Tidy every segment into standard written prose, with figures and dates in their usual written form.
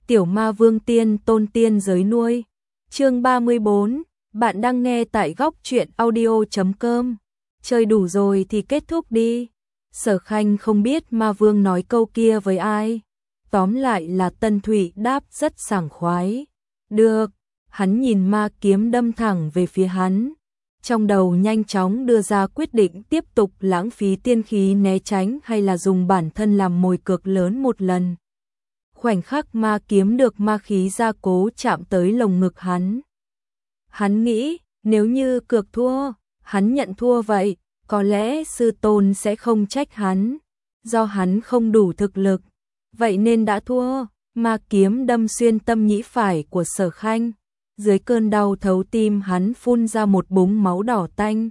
Tiểu ma vương tiên tôn tiên giới nuôi. Chương 34, bạn đang nghe tại góc truyện audio.com. Chơi đủ rồi thì kết thúc đi. Sở Khanh không biết ma vương nói câu kia với ai. Tóm lại là Tân Thụy đáp rất sảng khoái. Được, hắn nhìn ma kiếm đâm thẳng về phía hắn. Trong đầu nhanh chóng đưa ra quyết định tiếp tục lãng phí tiên khí né tránh hay là dùng bản thân làm mồi cược lớn một lần. Khoảnh khắc ma kiếm được ma khí gia cố chạm tới lồng ngực hắn. Hắn nghĩ, nếu như cược thua, hắn nhận thua vậy, có lẽ sư tôn sẽ không trách hắn. Do hắn không đủ thực lực, vậy nên đã thua. Ma kiếm đâm xuyên tâm nhĩ phải của Sở Khanh. Dưới cơn đau thấu tim hắn phun ra một búng máu đỏ tanh.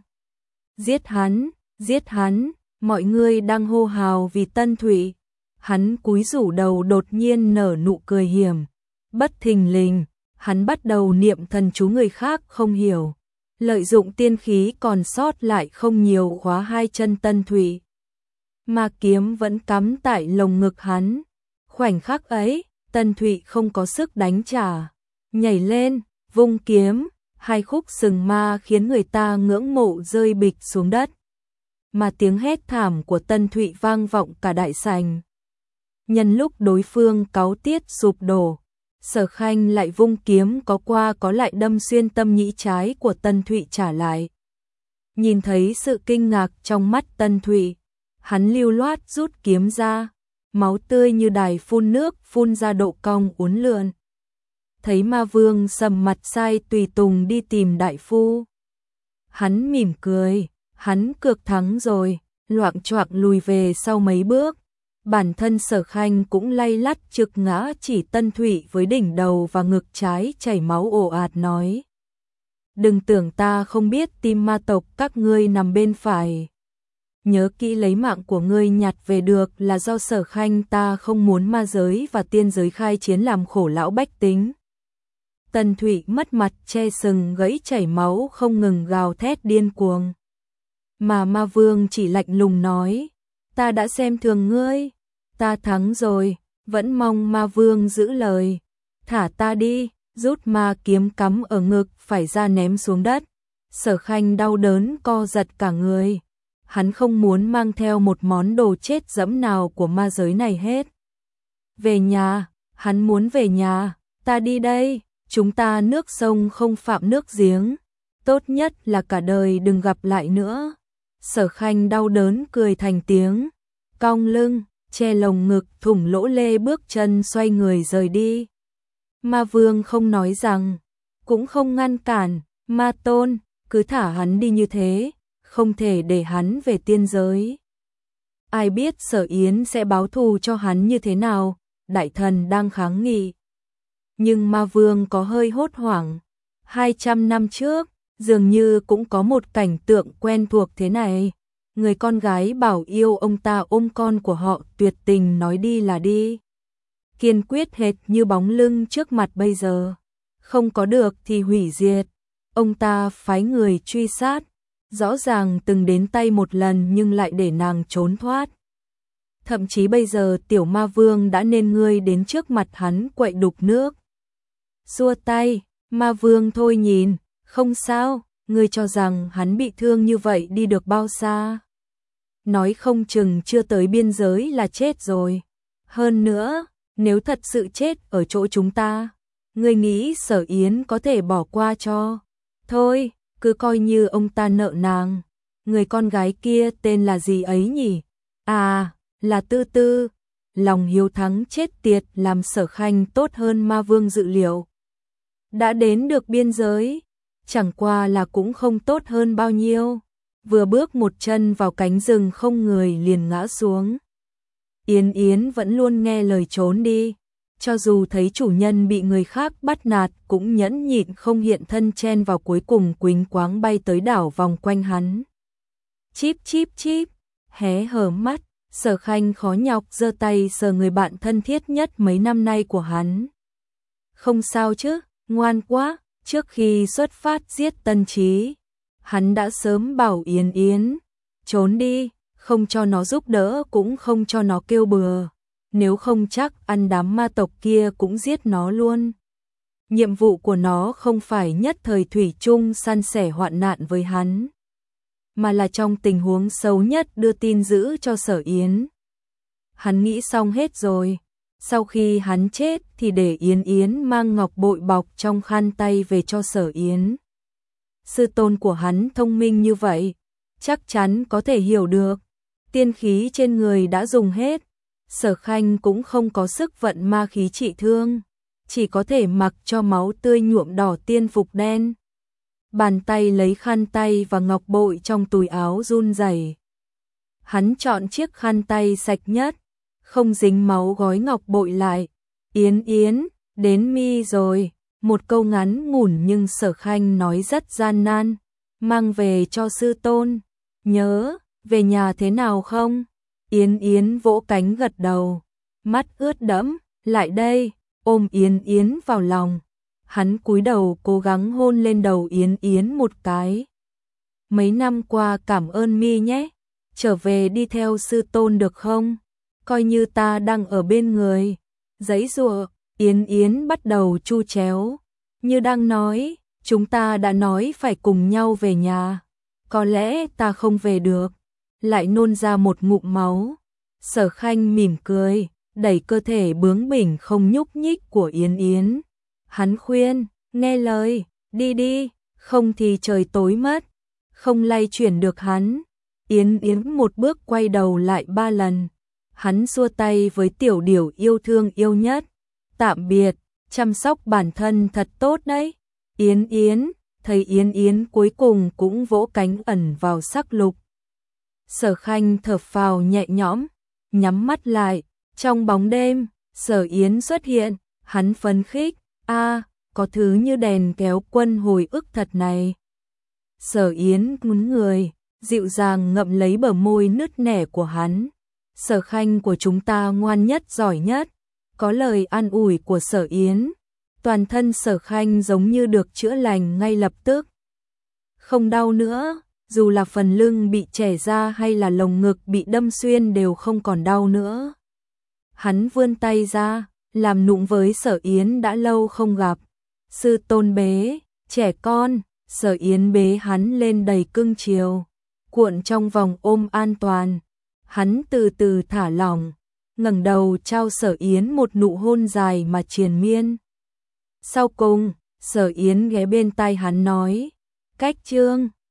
Giết hắn, mọi người đang hô hào vì Tân Thụy. Hắn cúi rủ đầu đột nhiên nở nụ cười hiểm. Bất thình lình, hắn bắt đầu niệm thần chú người khác không hiểu. Lợi dụng tiên khí còn sót lại không nhiều khóa hai chân Tân Thụy. Ma kiếm vẫn cắm tại lồng ngực hắn. Khoảnh khắc ấy, Tân Thụy không có sức đánh trả. Nhảy lên, vung kiếm, hai khúc sừng ma khiến người ta ngưỡng mộ rơi bịch xuống đất. Mà tiếng hét thảm của Tân Thụy vang vọng cả đại sảnh. Nhân lúc đối phương cáu tiết sụp đổ, Sở Khanh lại vung kiếm có qua có lại đâm xuyên tâm nhĩ trái của Tân Thụy trả lại. Nhìn thấy sự kinh ngạc trong mắt Tân Thụy, hắn lưu loát rút kiếm ra, máu tươi như đài phun nước phun ra độ cong uốn lượn. Thấy ma vương sầm mặt sai tùy tùng đi tìm đại phu. Hắn mỉm cười, hắn cược thắng rồi, loạng choạng lùi về sau mấy bước. Bản thân Sở Khanh cũng lay lắt trực ngã chỉ Tân Thụy với đỉnh đầu và ngực trái chảy máu ồ ạt nói. Đừng tưởng ta không biết tim ma tộc các ngươi nằm bên phải. Nhớ kỹ lấy mạng của ngươi nhặt về được là do Sở Khanh ta không muốn ma giới và tiên giới khai chiến làm khổ lão bách tính. Tân Thụy mất mặt che sừng gãy chảy máu không ngừng gào thét điên cuồng. Mà ma vương chỉ lạnh lùng nói. Ta đã xem thường ngươi, ta thắng rồi, vẫn mong ma vương giữ lời. Thả ta đi, rút ma kiếm cắm ở ngực phải ra ném xuống đất. Sở Khanh đau đớn co giật cả người. Hắn không muốn mang theo một món đồ chết dẫm nào của ma giới này hết. Về nhà, hắn muốn về nhà, ta đi đây, chúng ta nước sông không phạm nước giếng. Tốt nhất là cả đời đừng gặp lại nữa. Sở Khanh đau đớn cười thành tiếng, cong lưng, che lồng ngực thủng lỗ lê bước chân xoay người rời đi. Ma vương không nói rằng, cũng không ngăn cản, ma tôn, cứ thả hắn đi như thế, không thể để hắn về tiên giới. Ai biết Sở Yến sẽ báo thù cho hắn như thế nào, đại thần đang kháng nghị. Nhưng ma vương có hơi hốt hoảng, 200 năm trước, dường như cũng có một cảnh tượng quen thuộc thế này. Người con gái bảo yêu ông ta ôm con của họ tuyệt tình nói đi là đi. Kiên quyết hệt như bóng lưng trước mặt bây giờ. Không có được thì hủy diệt. Ông ta phái người truy sát. Rõ ràng từng đến tay một lần nhưng lại để nàng trốn thoát. Thậm chí bây giờ tiểu ma vương đã nên ngươi đến trước mặt hắn quậy đục nước. Xua tay, ma vương thôi nhìn. Không sao, ngươi cho rằng hắn bị thương như vậy đi được bao xa? Nói không chừng chưa tới biên giới là chết rồi. Hơn nữa, nếu thật sự chết ở chỗ chúng ta, ngươi nghĩ Sở Yến có thể bỏ qua cho? Thôi, cứ coi như ông ta nợ nàng. Người con gái kia tên là gì ấy nhỉ? À, là Tư Tư. Lòng hiếu thắng chết tiệt làm Sở Khanh tốt hơn ma vương dự liệu. Đã đến được biên giới. Chẳng qua là cũng không tốt hơn bao nhiêu. Vừa bước một chân vào cánh rừng không người liền ngã xuống. Yến Yến vẫn luôn nghe lời trốn đi. Cho dù thấy chủ nhân bị người khác bắt nạt cũng nhẫn nhịn không hiện thân chen vào, cuối cùng quỳnh quáng bay tới đảo vòng quanh hắn. Chíp chíp chíp, hé hở mắt, Sở Khanh khó nhọc giơ tay sờ người bạn thân thiết nhất mấy năm nay của hắn. Không sao chứ, ngoan quá. Trước khi xuất phát giết Tân Trí, hắn đã sớm bảo Yến Yến, trốn đi, không cho nó giúp đỡ cũng không cho nó kêu bừa. nếu không chắc ăn đám ma tộc kia cũng giết nó luôn. Nhiệm vụ của nó không phải nhất thời thủy chung san sẻ hoạn nạn với hắn, mà là trong tình huống xấu nhất đưa tin dữ cho Sở Yến. Hắn nghĩ xong hết rồi, sau khi hắn chết thì để Yến Yến mang ngọc bội bọc trong khăn tay về cho Sở Yến. Sư tôn của hắn thông minh như vậy, chắc chắn có thể hiểu được. Tiên khí trên người đã dùng hết, Sở Khanh cũng không có sức vận ma khí trị thương, chỉ có thể mặc cho máu tươi nhuộm đỏ tiên phục đen. Bàn tay lấy khăn tay và ngọc bội trong túi áo run rẩy. Hắn chọn chiếc khăn tay sạch nhất, không dính máu gói ngọc bội lại. Yến Yến, đến mi rồi. Một câu ngắn ngủn nhưng Sở Khanh nói rất gian nan. Mang về cho sư tôn. Nhớ, về nhà thế nào không? Yến Yến vỗ cánh gật đầu. Mắt ướt đẫm, lại đây, ôm Yến Yến vào lòng. Hắn cúi đầu cố gắng hôn lên đầu Yến Yến một cái. Mấy năm qua cảm ơn mi nhé. Trở về đi theo sư tôn được không? Coi như ta đang ở bên người. Giãy giụa, Yến Yến bắt đầu chu chéo. Như đang nói, chúng ta đã nói phải cùng nhau về nhà. Có lẽ ta không về được. Lại nôn ra một ngụm máu. Sở Khanh mỉm cười, đẩy cơ thể bướng bỉnh không nhúc nhích của Yến Yến. Hắn khuyên, nghe lời, đi đi, không thì trời tối mất. Không lay chuyển được hắn. Yến Yến một bước quay đầu lại 3 lần. Hắn xua tay với tiểu điểu yêu thương yêu nhất. Tạm biệt, chăm sóc bản thân thật tốt đấy. Yến Yến, thấy Yến Yến cuối cùng cũng vỗ cánh ẩn vào sắc lục. Sở Khanh thở phào nhẹ nhõm, nhắm mắt lại. Trong bóng đêm, Sở Yến xuất hiện, hắn phấn khích. Có thứ như đèn kéo quân hồi ức thật này. Sở Yến nhún người, dịu dàng ngậm lấy bờ môi nứt nẻ của hắn. Sở Khanh của chúng ta ngoan nhất giỏi nhất. Có lời an ủi của Sở Yến, toàn thân Sở Khanh giống như được chữa lành ngay lập tức. Không đau nữa, dù là phần lưng bị chẻ ra hay là lồng ngực bị đâm xuyên đều không còn đau nữa. Hắn vươn tay ra, làm nũng với Sở Yến đã lâu không gặp. Sư tôn bế, trẻ con, Sở Yến bế hắn lên đầy cưng chiều, cuộn trong vòng ôm an toàn. Hắn từ từ thả lỏng, ngẩng đầu trao Sở Yến một nụ hôn dài mà triền miên. Sau cùng, Sở Yến ghé bên tai hắn nói, cách chương.